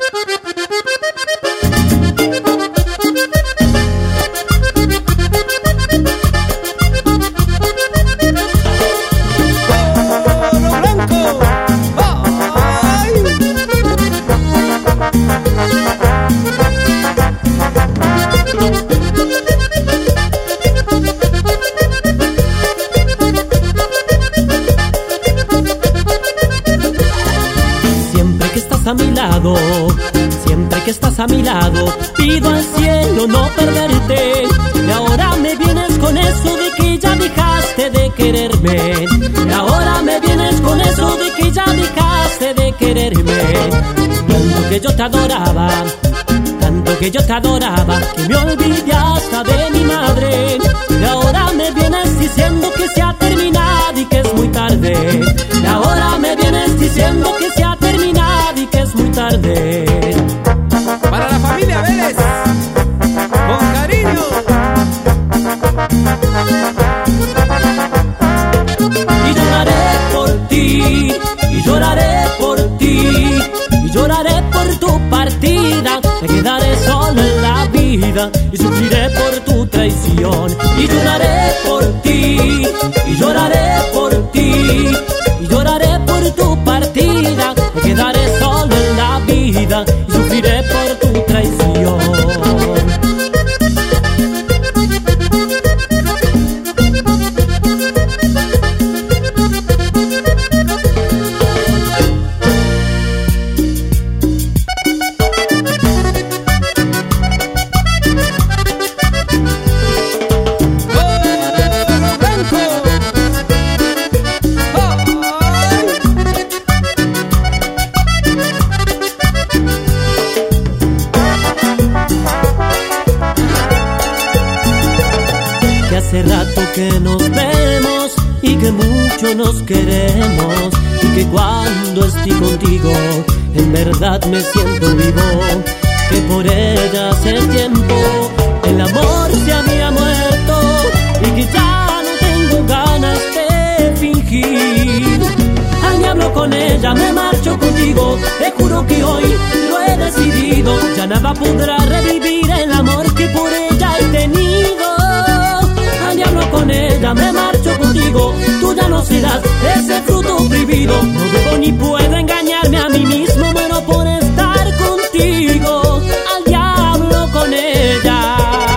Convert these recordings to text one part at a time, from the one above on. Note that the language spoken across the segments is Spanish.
A mi lado, siempre que estás a mi lado, pido al cielo no perderte. Y ahora me vienes con eso de que ya dejaste de quererme. Y ahora me vienes con eso de que ya dejaste de quererme. Tanto que yo te adoraba, tanto que yo te adoraba, que me olvidé hasta de mi madre. Y ahora me vienes diciendo que se ha terminado y que es muy tarde. Y ahora me vienes diciendo que se ha terminado y que es muy tarde. Para la familia Vélez, con cariño. Y lloraré por ti, y lloraré por ti, y lloraré por tu partida. Me quedaré solo en la vida y sufriré por tu traición. Y lloraré por ti, y lloraré por ti, y lloraré por tu partida. Me quedaré solo en la vida y sufriré por tu traición. Hace rato que nos vemos y que mucho nos queremos, y que cuando estoy contigo en verdad me siento vivo. Que por ella hace tiempo el amor se había muerto y que ya no tengo ganas de fingir. Al diablo con ella, me marcho contigo, te juro que hoy lo he decidido. Ya nada podrá revivir el amor que por ella he tenido. Al diablo con ella, me marcho contigo, tú ya no serás ese fruto prohibido. No debo ni puedo engañarme a mí mismo, muero por estar contigo. Al diablo con ella.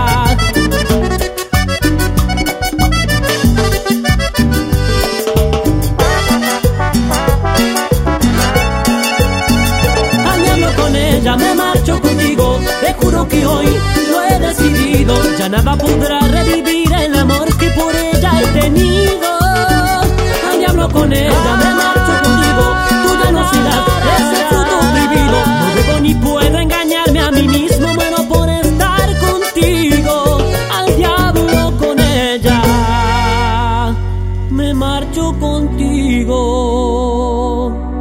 Al diablo con ella, me marcho contigo, te juro que hoy lo he decidido. Ya nada podrá revivir el amor que por ella he tenido. Al diablo con ella, me marcho contigo, tú ya no serás ese fruto prohibido. No debo ni puedo engañarme a mí mismo, muero por estar contigo. Al diablo con ella, me marcho contigo.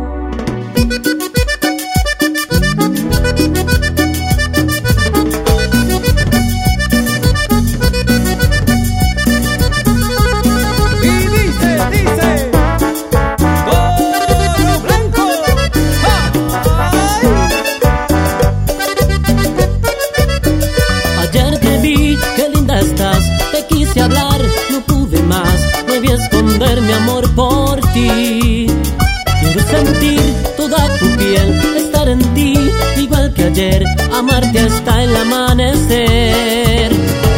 Hablar, no pude más, me vi esconder mi amor por ti. Quiero sentir toda tu piel, estar en ti, igual que ayer, amarte hasta el amanecer.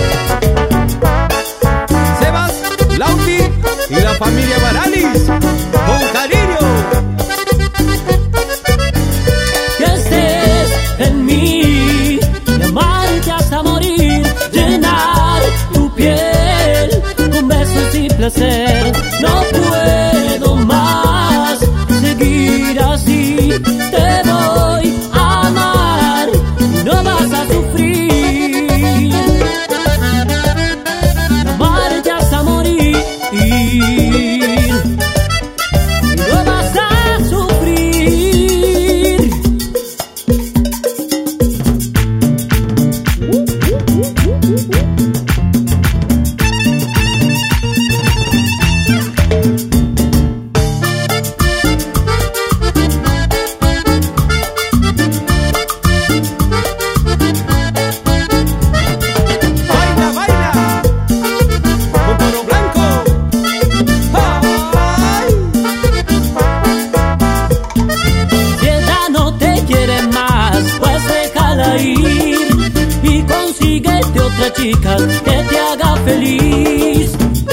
Sebas, Lauti y la familia Baralis, con cariño. Que estés en mí, y amarte hasta morir, llenar tu piel con besos y placer. No puedo más seguir así, te voy a amar y no vas a sufrir. Amarte hasta morir. otra chica que te haga feliz.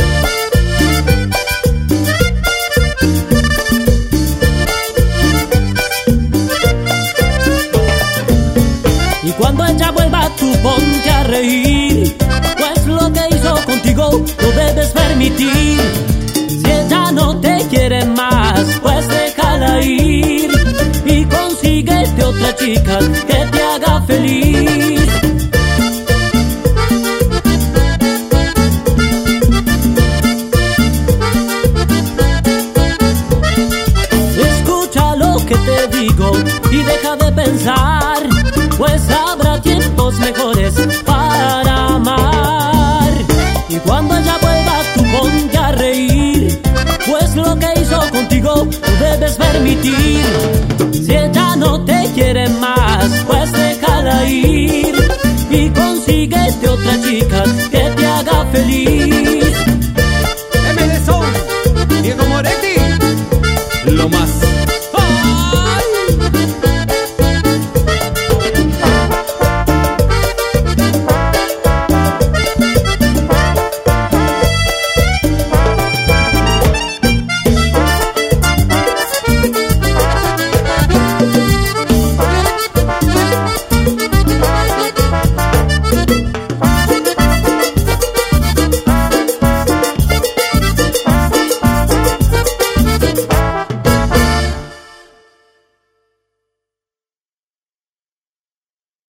Y cuando ella vuelva tú ponte a reír, pues lo que hizo contigo no debes permitir. Si ella no te quiere más, pues déjala ir y consíguete otra chica que te haga feliz. Escucha lo que te digo y deja de pensar, pues habrá tiempos mejores para amar. Y cuando ella vuelva tú ponte a reír, pues lo que hizo contigo no debes permitir. Si ella no te quiere más, pues